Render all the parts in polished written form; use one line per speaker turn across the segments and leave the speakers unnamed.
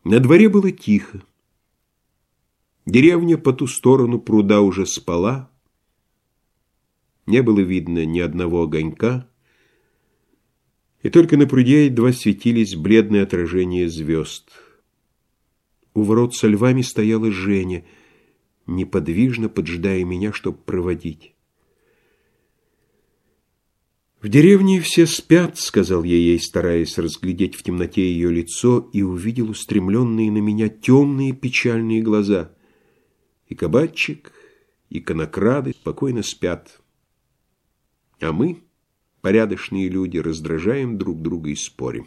На дворе было тихо. Деревня по ту сторону пруда уже спала. Не было видно ни одного огонька, и только на пруде едва светились бледные отражения звезд. У ворот со львами стояла Женя, неподвижно поджидая меня, чтобы проводить. «В деревне все спят», — сказал я ей, стараясь разглядеть в темноте ее лицо, и увидел устремленные на меня темные печальные глаза. И кабачик, и конокрады спокойно спят. А мы, порядочные люди, раздражаем друг друга и спорим.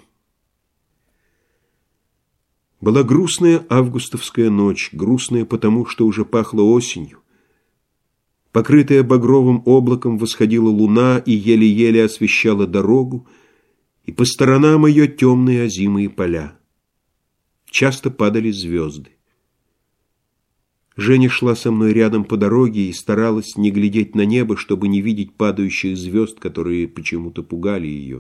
Была грустная августовская ночь, грустная потому, что уже пахло осенью. Покрытая багровым облаком восходила луна и еле-еле освещала дорогу, и по сторонам ее темные озимые поля. Часто падали звезды. Женя шла со мной рядом по дороге и старалась не глядеть на небо, чтобы не видеть падающих звезд, которые почему-то пугали ее.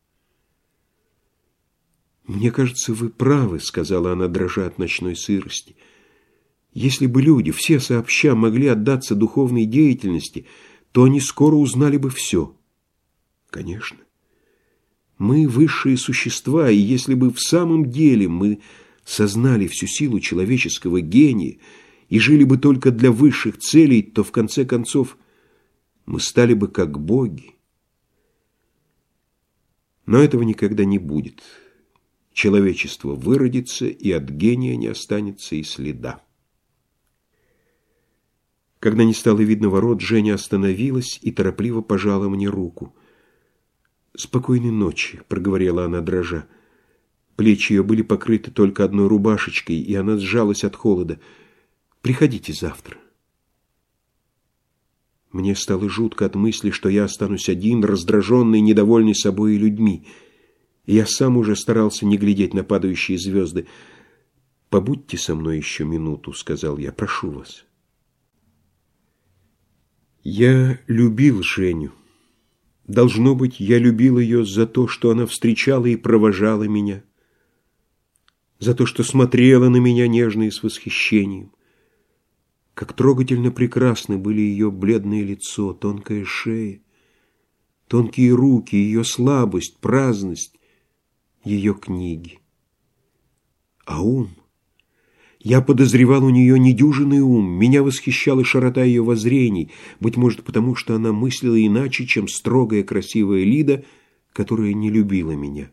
«Мне кажется, вы правы», — сказала она, дрожа от ночной сырости. «Если бы люди, все сообща, могли отдаться духовной деятельности, то они скоро узнали бы все». «Конечно. Мы высшие существа, и если бы в самом деле мы сознали всю силу человеческого гения и жили бы только для высших целей, то в конце концов мы стали бы как боги. Но этого никогда не будет. Человечество выродится, и от гения не останется и следа». Когда не стало видно ворот, Женя остановилась и торопливо пожала мне руку. «Спокойной ночи», — проговорила она, дрожа. Плечи ее были покрыты только одной рубашечкой, и она сжалась от холода. «Приходите завтра». Мне стало жутко от мысли, что я останусь один, раздраженный, недовольный собой и людьми. И я сам уже старался не глядеть на падающие звезды. «Побудьте со мной еще минуту», — сказал я, — «прошу вас». Я любил Женю. Должно быть, я любил ее за то, что она встречала и провожала меня, за то, что смотрела на меня нежно и с восхищением. Как трогательно прекрасны были ее бледное лицо, тонкая шея, тонкие руки, ее слабость, праздность, ее книги. А ум? Я подозревал у нее недюжинный ум, меня восхищала широта ее воззрений, быть может, потому что она мыслила иначе, чем строгая красивая Лида, которая не любила меня.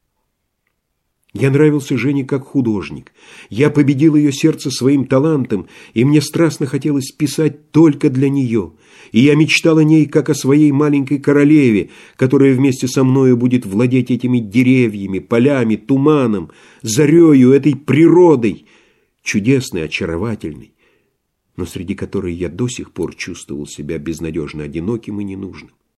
Я нравился Жене как художник. Я победил ее сердце своим талантом, и мне страстно хотелось писать только для нее. И я мечтал о ней, как о своей маленькой королеве, которая вместе со мною будет владеть этими деревьями, полями, туманом, зарею, этой природой, чудесной, очаровательной, но среди которой я до сих пор чувствовал себя безнадежно одиноким и ненужным.